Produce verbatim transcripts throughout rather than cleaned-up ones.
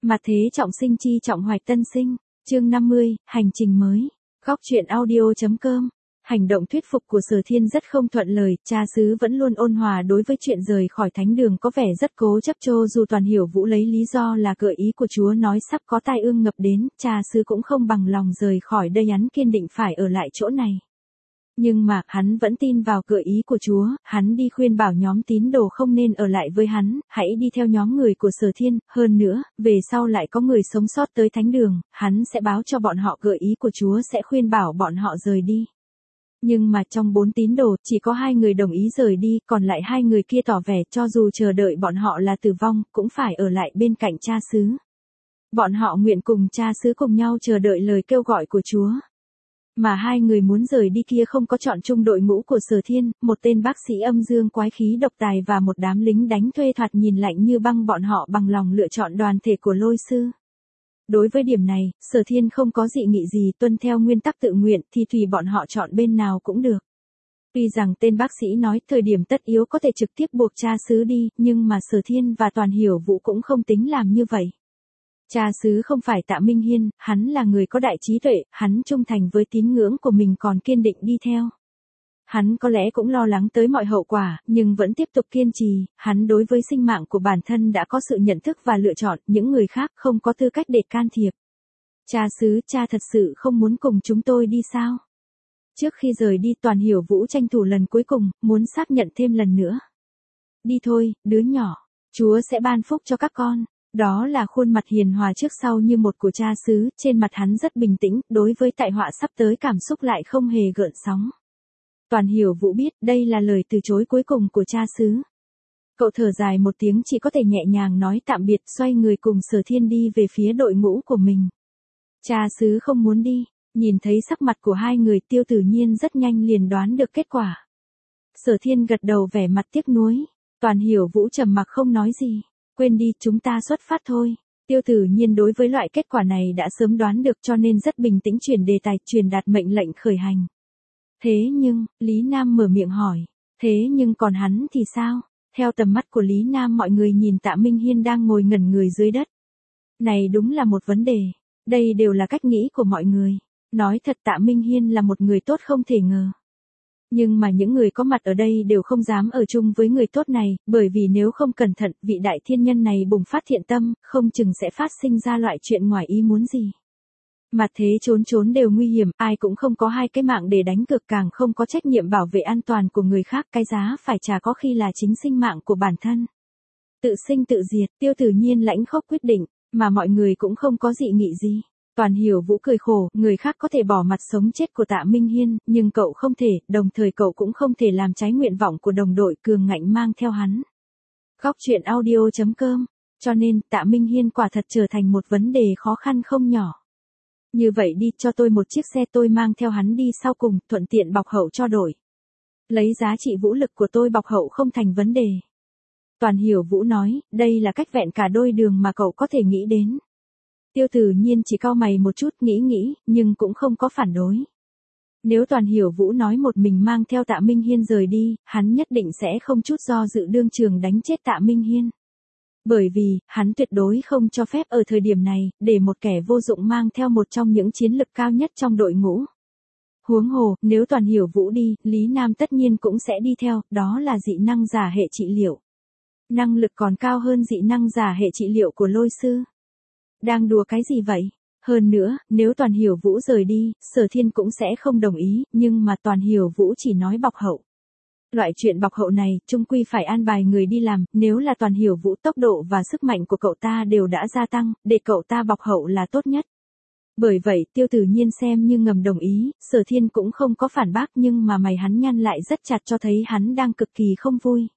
Mặt thế trọng sinh chi trọng hoạch tân sinh, chương năm mươi, hành trình mới. Góc truyện audio chấm com. Hành động thuyết phục của Sở Thiên rất không thuận lời, cha xứ vẫn luôn ôn hòa đối với chuyện rời khỏi thánh đường có vẻ rất cố chấp cho dù Toàn Hiểu Vũ lấy lý do là gợi ý của Chúa nói sắp có tai ương ngập đến, cha xứ cũng không bằng lòng rời khỏi đây, hắn kiên định phải ở lại chỗ này. Nhưng mà, hắn vẫn tin vào gợi ý của Chúa, hắn đi khuyên bảo nhóm tín đồ không nên ở lại với hắn, hãy đi theo nhóm người của Sở Thiên, hơn nữa, về sau lại có người sống sót tới thánh đường, hắn sẽ báo cho bọn họ gợi ý của Chúa sẽ khuyên bảo bọn họ rời đi. Nhưng mà trong bốn tín đồ, chỉ có hai người đồng ý rời đi, còn lại hai người kia tỏ vẻ cho dù chờ đợi bọn họ là tử vong, cũng phải ở lại bên cạnh cha xứ. Bọn họ nguyện cùng cha xứ cùng nhau chờ đợi lời kêu gọi của Chúa. Mà hai người muốn rời đi kia không có chọn chung đội ngũ của Sở Thiên, một tên bác sĩ âm dương quái khí độc tài và một đám lính đánh thuê thoạt nhìn lạnh như băng, bọn họ bằng lòng lựa chọn đoàn thể của Lôi Sư. Đối với điểm này, Sở Thiên không có dị nghị gì, tuân theo nguyên tắc tự nguyện thì tùy bọn họ chọn bên nào cũng được. Tuy rằng tên bác sĩ nói thời điểm tất yếu có thể trực tiếp buộc cha xứ đi, nhưng mà Sở Thiên và Toàn Hiểu Vũ cũng không tính làm như vậy. Cha xứ không phải Tạ Minh Hiên, hắn là người có đại trí tuệ, hắn trung thành với tín ngưỡng của mình còn kiên định đi theo. Hắn có lẽ cũng lo lắng tới mọi hậu quả, nhưng vẫn tiếp tục kiên trì, hắn đối với sinh mạng của bản thân đã có sự nhận thức và lựa chọn, những người khác không có tư cách để can thiệp. Cha xứ, cha thật sự không muốn cùng chúng tôi đi sao? Trước khi rời đi, Toàn Hiểu Vũ tranh thủ lần cuối cùng, muốn xác nhận thêm lần nữa. Đi thôi, đứa nhỏ, Chúa sẽ ban phúc cho các con. Đó là khuôn mặt hiền hòa trước sau như một của cha xứ, trên mặt hắn rất bình tĩnh, đối với tai họa sắp tới cảm xúc lại không hề gợn sóng. Toàn Hiểu Vũ biết đây là lời từ chối cuối cùng của cha xứ. Cậu thở dài một tiếng, chỉ có thể nhẹ nhàng nói tạm biệt, xoay người cùng Sở Thiên đi về phía đội ngũ của mình. Cha xứ không muốn đi, nhìn thấy sắc mặt của hai người, Tiêu Tử Nhiên rất nhanh liền đoán được kết quả. Sở Thiên gật đầu vẻ mặt tiếc nuối, Toàn Hiểu Vũ trầm mặc không nói gì. Quên đi, chúng ta xuất phát thôi. Tiêu Tử Nhiên đối với loại kết quả này đã sớm đoán được cho nên rất bình tĩnh chuyển đề tài, truyền đạt mệnh lệnh khởi hành. Thế nhưng, Lý Nam mở miệng hỏi, thế nhưng còn hắn thì sao? Theo tầm mắt của Lý Nam mọi người nhìn Tạ Minh Hiên đang ngồi ngẩn người dưới đất. Này đúng là một vấn đề. Đây đều là cách nghĩ của mọi người. Nói thật Tạ Minh Hiên là một người tốt không thể ngờ. Nhưng mà những người có mặt ở đây đều không dám ở chung với người tốt này, bởi vì nếu không cẩn thận, vị đại thiên nhân này bùng phát thiện tâm, không chừng sẽ phát sinh ra loại chuyện ngoài ý muốn gì. Mặt thế trốn trốn đều nguy hiểm, ai cũng không có hai cái mạng để đánh cược, càng không có trách nhiệm bảo vệ an toàn của người khác, cái giá phải trả có khi là chính sinh mạng của bản thân. Tự sinh tự diệt, Tiêu Tử Nhiên lãnh khốc quyết định, mà mọi người cũng không có dị nghị gì. Toàn Hiểu Vũ cười khổ, người khác có thể bỏ mặt sống chết của Tạ Minh Hiên, nhưng cậu không thể, đồng thời cậu cũng không thể làm trái nguyện vọng của đồng đội, cường ngạnh mang theo hắn. Góc truyện audio chấm com. Cho nên, Tạ Minh Hiên quả thật trở thành một vấn đề khó khăn không nhỏ. Như vậy đi, cho tôi một chiếc xe, tôi mang theo hắn đi sau cùng, thuận tiện bọc hậu cho đổi. Lấy giá trị vũ lực của tôi bọc hậu không thành vấn đề. Toàn Hiểu Vũ nói, đây là cách vẹn cả đôi đường mà cậu có thể nghĩ đến. Tiêu Tử Nhiên chỉ cau mày một chút, nghĩ nghĩ, nhưng cũng không có phản đối. Nếu Toàn Hiểu Vũ nói một mình mang theo Tạ Minh Hiên rời đi, hắn nhất định sẽ không chút do dự đương trường đánh chết Tạ Minh Hiên. Bởi vì, hắn tuyệt đối không cho phép ở thời điểm này, để một kẻ vô dụng mang theo một trong những chiến lực cao nhất trong đội ngũ. Huống hồ, nếu Toàn Hiểu Vũ đi, Lý Nam tất nhiên cũng sẽ đi theo, đó là dị năng giả hệ trị liệu. Năng lực còn cao hơn dị năng giả hệ trị liệu của Lôi Sư. Đang đùa cái gì vậy? Hơn nữa, nếu Toàn Hiểu Vũ rời đi, Sở Thiên cũng sẽ không đồng ý, nhưng mà Toàn Hiểu Vũ chỉ nói bọc hậu. Loại chuyện bọc hậu này, chung quy phải an bài người đi làm, nếu là Toàn Hiểu Vũ tốc độ và sức mạnh của cậu ta đều đã gia tăng, để cậu ta bọc hậu là tốt nhất. Bởi vậy, Tiêu Tử Nhiên xem như ngầm đồng ý, Sở Thiên cũng không có phản bác, nhưng mà mày hắn nhăn lại rất chặt cho thấy hắn đang cực kỳ không vui.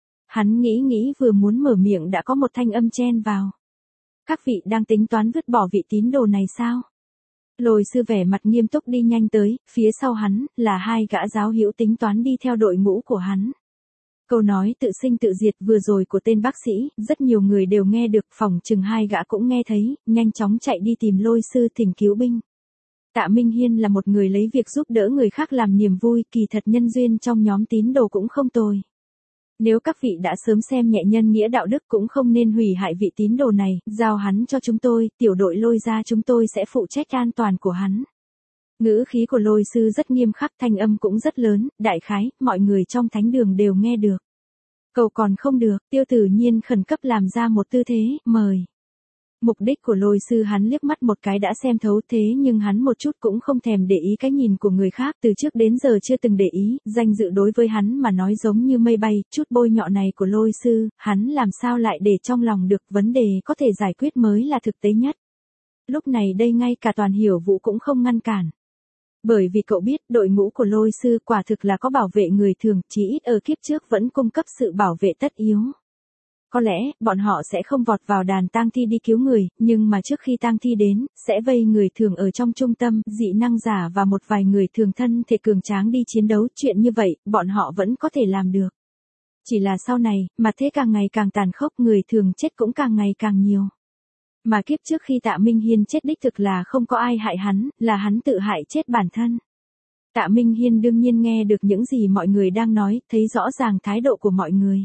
Hắn nghĩ nghĩ vừa muốn mở miệng đã có một thanh âm chen vào. Các vị đang tính toán vứt bỏ vị tín đồ này sao? Lôi Sư vẻ mặt nghiêm túc đi nhanh tới, phía sau hắn, là hai gã giáo hữu tính toán đi theo đội ngũ của hắn. Câu nói tự sinh tự diệt vừa rồi của tên bác sĩ, rất nhiều người đều nghe được, phòng chừng hai gã cũng nghe thấy, nhanh chóng chạy đi tìm Lôi Sư thỉnh cứu binh. Tạ Minh Hiên là một người lấy việc giúp đỡ người khác làm niềm vui, kỳ thật nhân duyên trong nhóm tín đồ cũng không tồi. Nếu các vị đã sớm xem nhẹ nhân nghĩa đạo đức cũng không nên hủy hại vị tín đồ này, giao hắn cho chúng tôi, tiểu đội Lôi gia chúng tôi sẽ phụ trách an toàn của hắn. Ngữ khí của Lôi sư rất nghiêm khắc, thanh âm cũng rất lớn, đại khái, mọi người trong thánh đường đều nghe được. Cầu còn không được, Tiêu Tử Nhiên khẩn cấp làm ra một tư thế, mời. Mục đích của Lôi sư hắn liếc mắt một cái đã xem thấu, thế nhưng hắn một chút cũng không thèm để ý cái nhìn của người khác, từ trước đến giờ chưa từng để ý, danh dự đối với hắn mà nói giống như mây bay, chút bôi nhọ này của Lôi sư, hắn làm sao lại để trong lòng được, vấn đề có thể giải quyết mới là thực tế nhất. Lúc này đây ngay cả Toàn Hiểu Vũ cũng không ngăn cản. Bởi vì cậu biết đội ngũ của Lôi sư quả thực là có bảo vệ người thường, chỉ ít ở kiếp trước vẫn cung cấp sự bảo vệ tất yếu. Có lẽ, bọn họ sẽ không vọt vào đàn tang thi đi cứu người, nhưng mà trước khi tang thi đến, sẽ vây người thường ở trong trung tâm, dị năng giả và một vài người thường thân thể cường tráng đi chiến đấu, chuyện như vậy, bọn họ vẫn có thể làm được. Chỉ là sau này, mà thế càng ngày càng tàn khốc, người thường chết cũng càng ngày càng nhiều. Mà kiếp trước khi Tạ Minh Hiên chết đích thực là không có ai hại hắn, là hắn tự hại chết bản thân. Tạ Minh Hiên đương nhiên nghe được những gì mọi người đang nói, thấy rõ ràng thái độ của mọi người.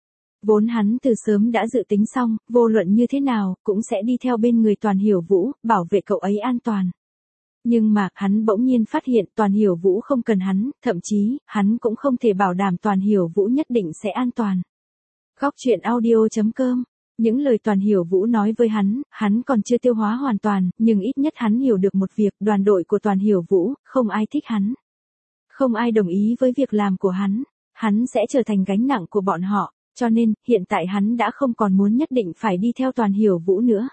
Vốn hắn từ sớm đã dự tính xong, vô luận như thế nào, cũng sẽ đi theo bên người Toàn Hiểu Vũ, bảo vệ cậu ấy an toàn. Nhưng mà, hắn bỗng nhiên phát hiện Toàn Hiểu Vũ không cần hắn, thậm chí, hắn cũng không thể bảo đảm Toàn Hiểu Vũ nhất định sẽ an toàn. Góc truyện audio chấm com. Những lời Toàn Hiểu Vũ nói với hắn, hắn còn chưa tiêu hóa hoàn toàn, nhưng ít nhất hắn hiểu được một việc, đoàn đội của Toàn Hiểu Vũ, không ai thích hắn. Không ai đồng ý với việc làm của hắn, hắn sẽ trở thành gánh nặng của bọn họ. Cho nên, hiện tại hắn đã không còn muốn nhất định phải đi theo Toàn Hiểu Vũ nữa.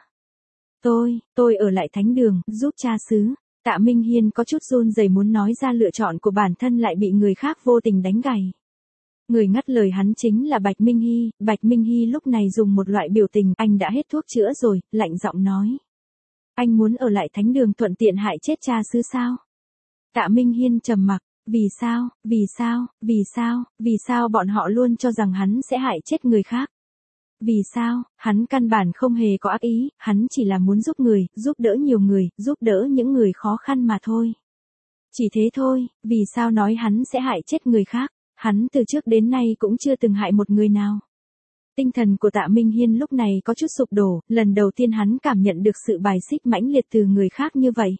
Tôi, tôi ở lại thánh đường, giúp cha xứ. Tạ Minh Hiên có chút run rẩy muốn nói ra lựa chọn của bản thân lại bị người khác vô tình đánh gãy. Người ngắt lời hắn chính là Bạch Minh Hy, Bạch Minh Hy lúc này dùng một loại biểu tình, anh đã hết thuốc chữa rồi, lạnh giọng nói. Anh muốn ở lại thánh đường thuận tiện hại chết cha xứ sao? Tạ Minh Hiên trầm mặc. Vì sao, vì sao, vì sao, vì sao bọn họ luôn cho rằng hắn sẽ hại chết người khác? Vì sao, hắn căn bản không hề có ác ý, hắn chỉ là muốn giúp người, giúp đỡ nhiều người, giúp đỡ những người khó khăn mà thôi. Chỉ thế thôi, vì sao nói hắn sẽ hại chết người khác, hắn từ trước đến nay cũng chưa từng hại một người nào. Tinh thần của Tạ Minh Hiên lúc này có chút sụp đổ, lần đầu tiên hắn cảm nhận được sự bài xích mãnh liệt từ người khác như vậy.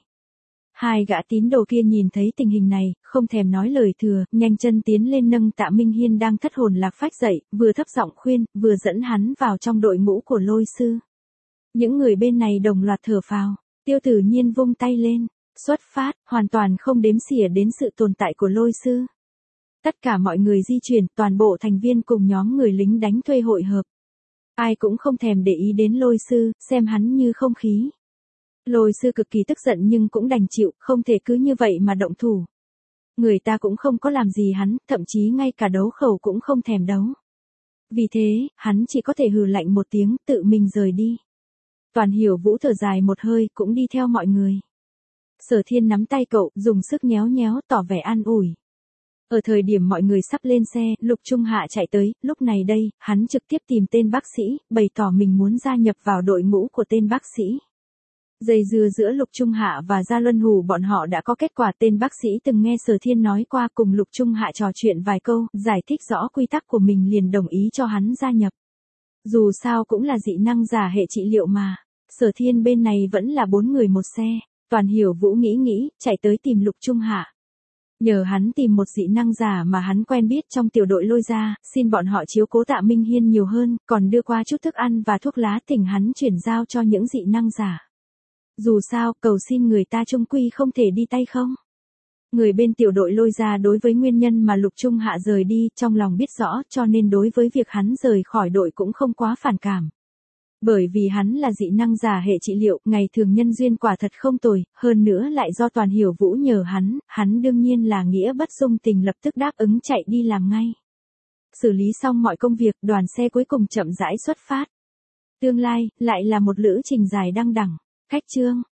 Hai gã tín đồ kia nhìn thấy tình hình này, không thèm nói lời thừa, nhanh chân tiến lên nâng Tạ Minh Hiên đang thất hồn lạc phách dậy, vừa thấp giọng khuyên, vừa dẫn hắn vào trong đội ngũ của Lôi sư. Những người bên này đồng loạt thở phào, Tiêu Tử Nhiên vung tay lên, xuất phát, hoàn toàn không đếm xỉa đến sự tồn tại của Lôi sư. Tất cả mọi người di chuyển, toàn bộ thành viên cùng nhóm người lính đánh thuê hội hợp. Ai cũng không thèm để ý đến Lôi sư, xem hắn như không khí. Lôi sư cực kỳ tức giận nhưng cũng đành chịu, không thể cứ như vậy mà động thủ. Người ta cũng không có làm gì hắn, thậm chí ngay cả đấu khẩu cũng không thèm đấu. Vì thế, hắn chỉ có thể hừ lạnh một tiếng, tự mình rời đi. Toàn Hiểu Vũ thở dài một hơi, cũng đi theo mọi người. Sở Thiên nắm tay cậu, dùng sức nhéo nhéo, tỏ vẻ an ủi. Ở thời điểm mọi người sắp lên xe, Lục Trung Hạ chạy tới, lúc này đây, hắn trực tiếp tìm tên bác sĩ, bày tỏ mình muốn gia nhập vào đội ngũ của tên bác sĩ. Dây dưa giữa Lục Trung Hạ và Gia Luân Hủ bọn họ đã có kết quả, tên bác sĩ từng nghe Sở Thiên nói qua, cùng Lục Trung Hạ trò chuyện vài câu, giải thích rõ quy tắc của mình liền đồng ý cho hắn gia nhập. Dù sao cũng là dị năng giả hệ trị liệu mà. Sở Thiên bên này vẫn là bốn người một xe, Toàn Hiểu Vũ nghĩ nghĩ, chạy tới tìm Lục Trung Hạ. Nhờ hắn tìm một dị năng giả mà hắn quen biết trong tiểu đội Lôi gia, xin bọn họ chiếu cố Tạ Minh Hiên nhiều hơn, còn đưa qua chút thức ăn và thuốc lá thỉnh hắn chuyển giao cho những dị năng giả. Dù sao, cầu xin người ta chung quy không thể đi tay không. Người bên tiểu đội Lôi gia đối với nguyên nhân mà Lục Trung Hạ rời đi, trong lòng biết rõ, cho nên đối với việc hắn rời khỏi đội cũng không quá phản cảm. Bởi vì hắn là dị năng giả hệ trị liệu, ngày thường nhân duyên quả thật không tồi, hơn nữa lại do Toàn Hiểu Vũ nhờ hắn, hắn đương nhiên là nghĩa bất dung tình lập tức đáp ứng chạy đi làm ngay. Xử lý xong mọi công việc, đoàn xe cuối cùng chậm rãi xuất phát. Tương lai, lại là một lữ trình dài đăng đẳng. Cách chương